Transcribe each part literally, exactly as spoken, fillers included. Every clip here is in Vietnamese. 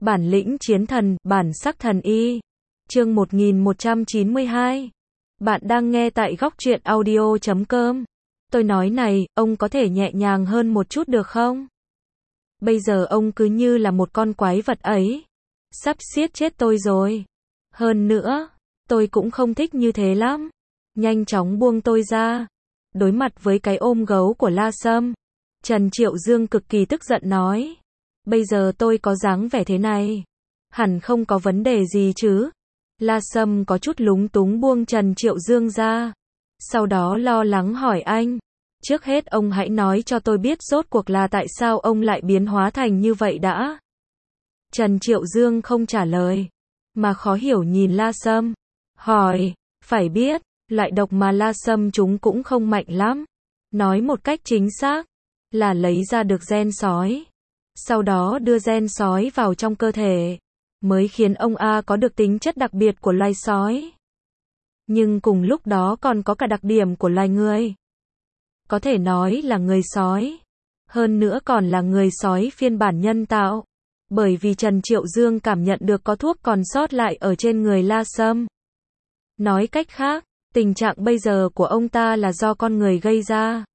Bản lĩnh chiến thần, bản sắc thần y. Chương một nghìn một trăm chín mươi hai. Bạn đang nghe tại góc truyện audio chấm com. Tôi nói này, ông có thể nhẹ nhàng hơn một chút được không? Bây giờ ông cứ như là một con quái vật ấy. Sắp giết chết tôi rồi. Hơn nữa, tôi cũng không thích như thế lắm. Nhanh chóng buông tôi ra. Đối mặt với cái ôm gấu của La Sâm, Trần Triệu Dương cực kỳ tức giận nói. Bây giờ tôi có dáng vẻ thế này, hẳn không có vấn đề gì chứ? La Sâm có chút lúng túng buông Trần Triệu Dương ra. Sau đó lo lắng hỏi anh. Trước hết ông hãy nói cho tôi biết rốt cuộc là tại sao ông lại biến hóa thành như vậy đã. Trần Triệu Dương không trả lời, mà khó hiểu nhìn La Sâm. Hỏi, phải biết, loại độc mà La Sâm chúng cũng không mạnh lắm. Nói một cách chính xác, là lấy ra được gen sói. Sau đó đưa gen sói vào trong cơ thể, mới khiến ông A có được tính chất đặc biệt của loài sói. Nhưng cùng lúc đó còn có cả đặc điểm của loài người. Có thể nói là người sói. Hơn nữa còn là người sói phiên bản nhân tạo. Bởi vì Trần Triệu Dương cảm nhận được có thuốc còn sót lại ở trên người La Sâm. Nói cách khác, tình trạng bây giờ của ông ta là do con người gây ra.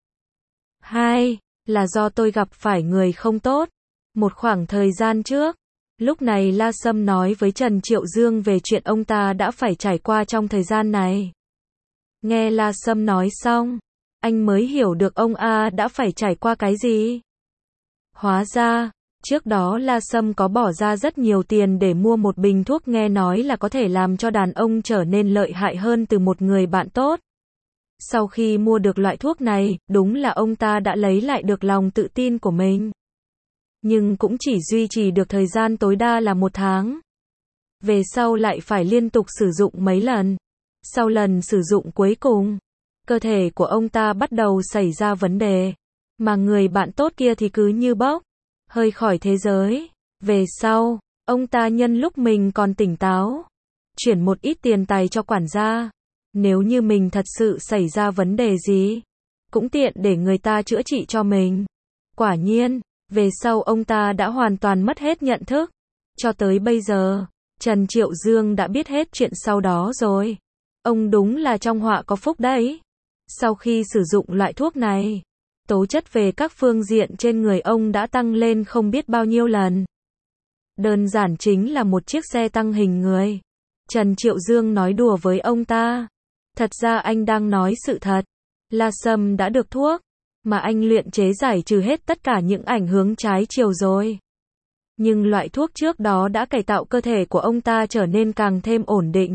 Hai, là do tôi gặp phải người không tốt. Một khoảng thời gian trước, lúc này La Sâm nói với Trần Triệu Dương về chuyện ông ta đã phải trải qua trong thời gian này. Nghe La Sâm nói xong, anh mới hiểu được ông A đã phải trải qua cái gì. Hóa ra, trước đó La Sâm có bỏ ra rất nhiều tiền để mua một bình thuốc nghe nói là có thể làm cho đàn ông trở nên lợi hại hơn từ một người bạn tốt. Sau khi mua được loại thuốc này, đúng là ông ta đã lấy lại được lòng tự tin của mình. Nhưng cũng chỉ duy trì được thời gian tối đa là một tháng. Về sau lại phải liên tục sử dụng mấy lần. Sau lần sử dụng cuối cùng, cơ thể của ông ta bắt đầu xảy ra vấn đề. Mà người bạn tốt kia thì cứ như bốc hơi khỏi thế giới. Về sau, ông ta nhân lúc mình còn tỉnh táo, chuyển một ít tiền tài cho quản gia. Nếu như mình thật sự xảy ra vấn đề gì, cũng tiện để người ta chữa trị cho mình. Quả nhiên, về sau ông ta đã hoàn toàn mất hết nhận thức. Cho tới bây giờ, Trần Triệu Dương đã biết hết chuyện sau đó rồi. Ông đúng là trong họa có phúc đấy. Sau khi sử dụng loại thuốc này, tố chất về các phương diện trên người ông đã tăng lên không biết bao nhiêu lần. Đơn giản chính là một chiếc xe tăng hình người. Trần Triệu Dương nói đùa với ông ta. Thật ra anh đang nói sự thật. La Sâm đã được thuốc mà anh luyện chế giải trừ hết tất cả những ảnh hưởng trái chiều rồi. Nhưng loại thuốc trước đó đã cải tạo cơ thể của ông ta trở nên càng thêm ổn định.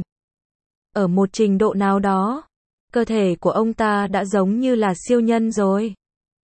Ở một trình độ nào đó, cơ thể của ông ta đã giống như là siêu nhân rồi.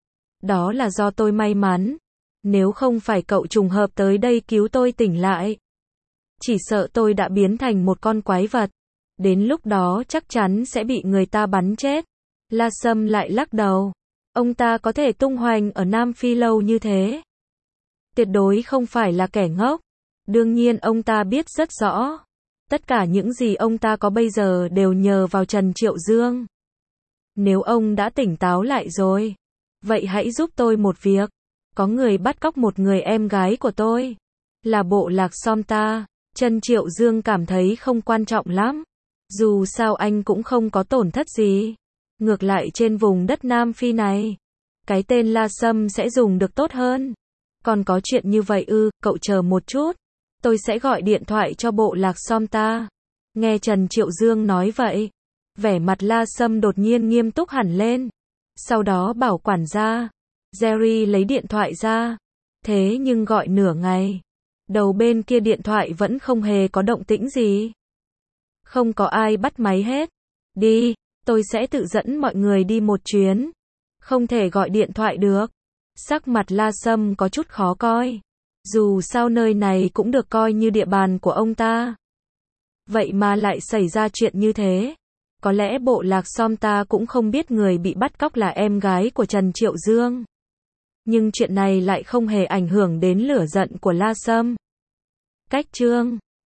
Đó là do tôi may mắn. Nếu không phải cậu trùng hợp tới đây cứu tôi tỉnh lại, chỉ sợ tôi đã biến thành một con quái vật. Đến lúc đó chắc chắn sẽ bị người ta bắn chết. La Sâm lại lắc đầu. Ông ta có thể tung hoành ở Nam Phi lâu như thế, tuyệt đối không phải là kẻ ngốc. Đương nhiên ông ta biết rất rõ, tất cả những gì ông ta có bây giờ đều nhờ vào Trần Triệu Dương. Nếu ông đã tỉnh táo lại rồi, vậy hãy giúp tôi một việc. Có người bắt cóc một người em gái của tôi, là bộ lạc Somta. Trần Triệu Dương cảm thấy không quan trọng lắm. Dù sao anh cũng không có tổn thất gì. Ngược lại trên vùng đất Nam Phi này, cái tên La Sâm sẽ dùng được tốt hơn. Còn có chuyện như vậy ư? Cậu chờ một chút, tôi sẽ gọi điện thoại cho bộ lạc Somta. Nghe Trần Triệu Dương nói vậy, vẻ mặt La Sâm đột nhiên nghiêm túc hẳn lên. Sau đó bảo quản gia Jerry lấy điện thoại ra. Thế nhưng gọi nửa ngày, đầu bên kia điện thoại vẫn không hề có động tĩnh gì. Không có ai bắt máy hết. Đi, tôi sẽ tự dẫn mọi người đi một chuyến. Không thể gọi điện thoại được. Sắc mặt La Sâm có chút khó coi. Dù sao nơi này cũng được coi như địa bàn của ông ta. Vậy mà lại xảy ra chuyện như thế. Có lẽ bộ lạc Somta cũng không biết người bị bắt cóc là em gái của Trần Triệu Dương. Nhưng chuyện này lại không hề ảnh hưởng đến lửa giận của La Sâm. Cách chương